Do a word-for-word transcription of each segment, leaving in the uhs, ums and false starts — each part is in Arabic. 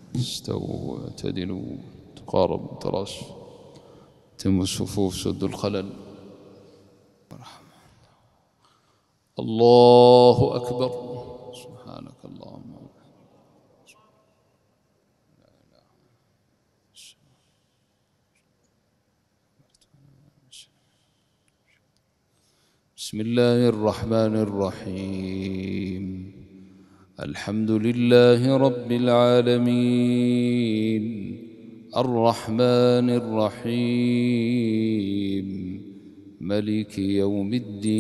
استووا اعتدلوا تقاربوا تراص تم الصفوف سدوا الخلل. الله أكبر. سبحانك اللهم. بسم الله الرحمن الرحيم. الحمد لله رب العالمين الرحمن الرحيم ملك يوم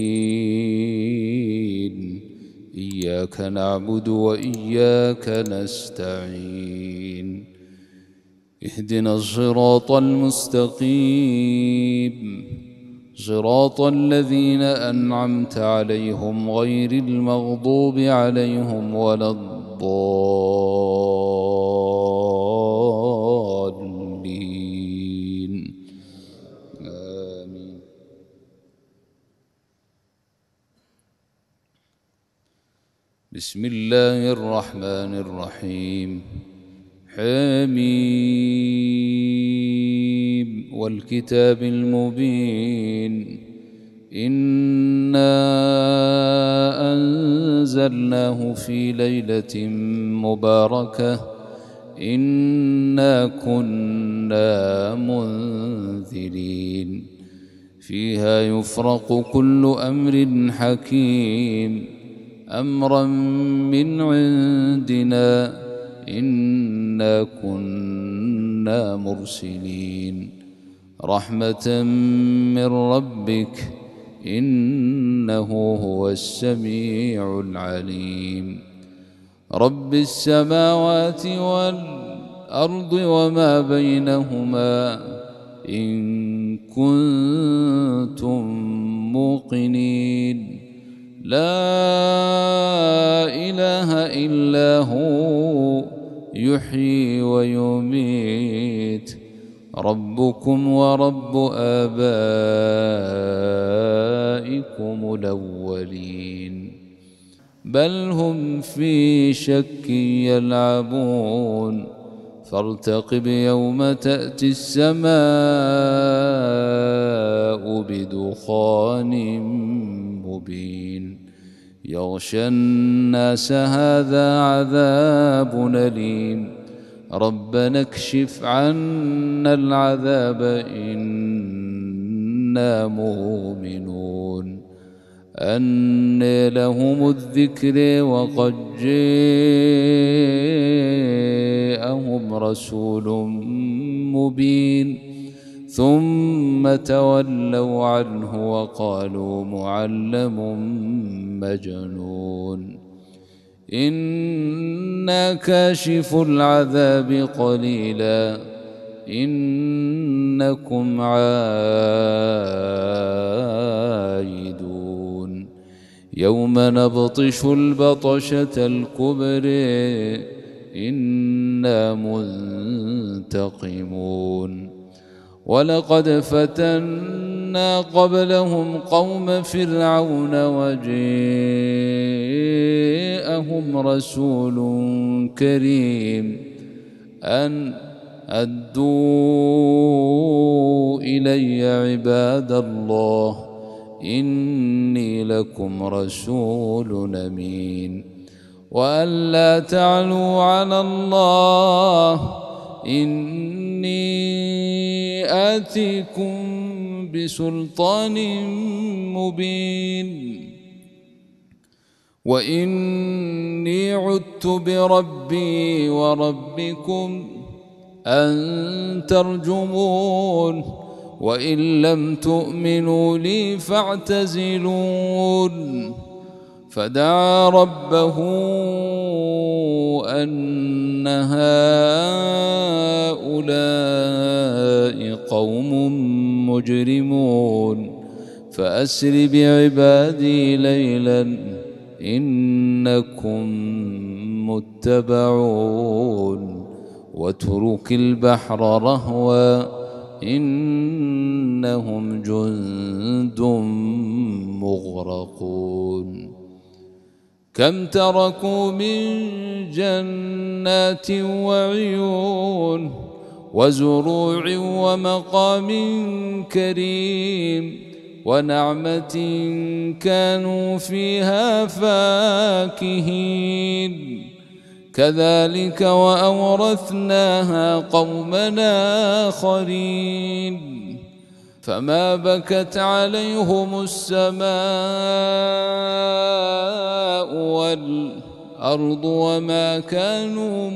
الدين. إياك نعبد وإياك نستعين. اهدنا الصراط المستقيم صراط الذين أنعمت عليهم غير المغضوب عليهم ولا الضالين. آمين. بسم الله الرحمن الرحيم. حميم والكتاب المبين. إنا أنزلناه في ليلة مباركة إنا كنا منذرين فيها يفرق كل أمر حكيم أمرا من عندنا إنا كنا مرسلين رحمة من ربك إنه هو السميع العليم. رب السماوات والأرض وما بينهما إن كنتم موقنين لا إله إلا هو يحيي ويميت ربكم ورب آبائكم الأولين بل هم في شك يلعبون فارتقب يوم تأتي السماء بدخان مبين يغشى الناس هذا عذاب أليم ربنا اكشف عنا العذاب إنا مؤمنون. أنى لهم الذكر وقد جاءهم رسول مبين ثم تولوا عنه وقالوا معلم مجنون. إنا كاشف العذاب قليلا إنكم عائدون. يوم نبطش البطشة الكبرى إنا منتقمون. ولقد فتنا قبلهم قوم فرعون وجاءهم رسول كريم أن أدوا إلي عباد الله إني لكم رسول أمين وأن لا تعلوا على الله إني آتيكم بسلطان مبين وإني عدت بربي وربكم أن ترجمون وإن لم تؤمنوا لي فاعتزلون. فدعا ربه أن هؤلاء قوم مجرمون فأسر بعبادي ليلا إنكم متبعون واترك البحر رهوا إنهم جند مغرقون. كم تركوا من جنات وعيون وزروع ومقام كريم ونعمة كانوا فيها فاكهين كذلك وأورثناها قومنا آخرين فما بكت عليهم السماء والأرض وما كانوا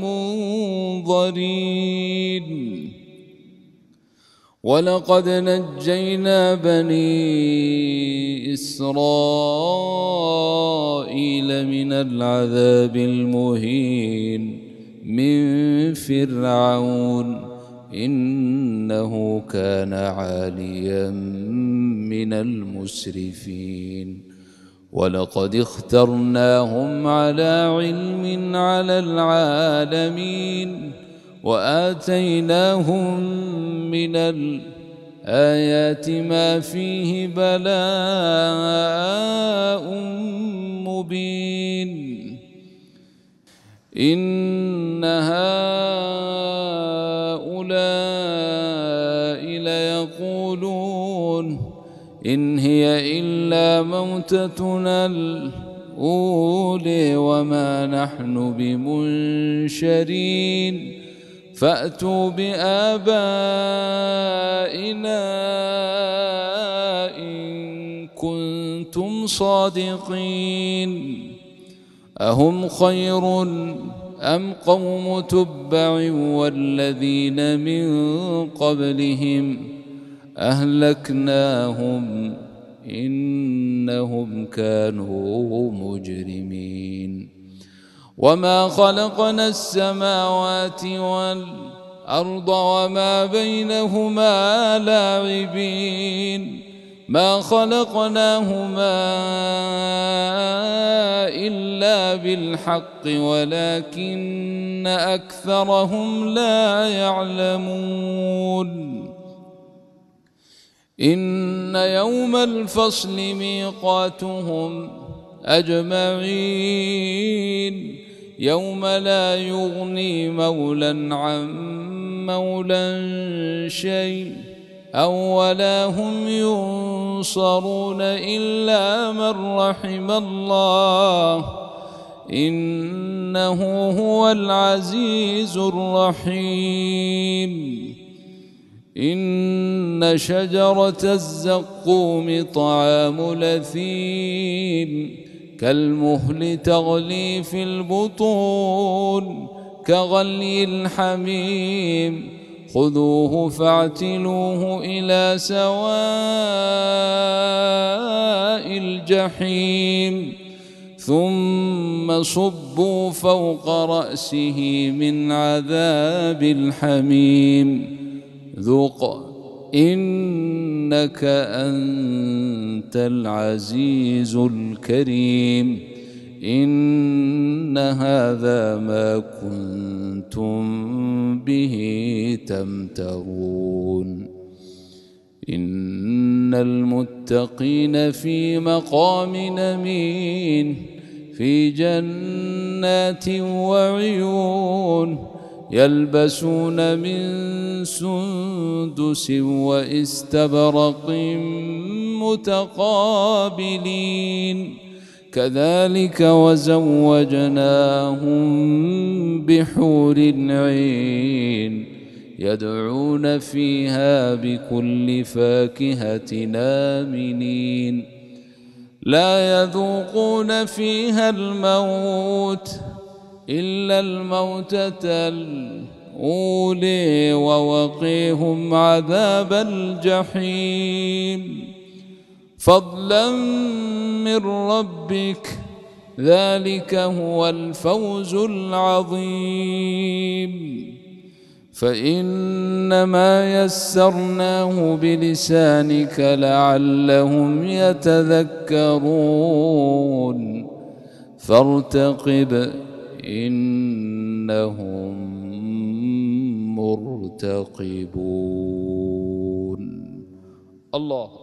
منظرين ولقد نجينا بني إسرائيل من العذاب المهين من فرعون إنه كان عاليا من المسرفين ولقد اخترناهم على علم على العالمين وآتيناهم من الآيات ما فيه بلاء مبين إن هؤلاء ليقولون إن هي إلا موتتنا الأولى وما نحن بمنشرين فأتوا بآبائنا إن كنتم صادقين أهم خير أم قوم تبع والذين من قبلهم أهلكناهم إنهم كانوا مجرمين وما خلقنا السماوات والأرض وما بينهما لاعبين ما خلقناهما إلا بالحق ولكن أكثرهم لا يعلمون إن يوم الفصل ميقاتهم أجمعين يوم لا يغني مولى عن مولى شيء أو ولا هم ينصرون إلا من رحم الله إنه هو العزيز الرحيم إن شجرة الزقوم طعام لثيم كالمهل تغلي في البطون كغلي الحميم خذوه فاعتلوه إلى سواء الجحيم ثم صبوا فوق رأسه من عذاب الحميم ذق إنك أنت العزيز الكريم إن هذا ما كنتم به تمترون إن المتقين في مقام أمين في جنات وعيون يلبسون من سندس واستبرق متقابلين كذلك وزوجناهم بحور عين يدعون فيها بكل فاكهة آمنين لا يذوقون فيها الموت إلا الموتة الأولى ووقيهم عذاب الجحيم فضلا من ربك ذلك هو الفوز العظيم فإنما يسرناه بلسانك لعلهم يتذكرون فارتقب إنهم مرتقبون الله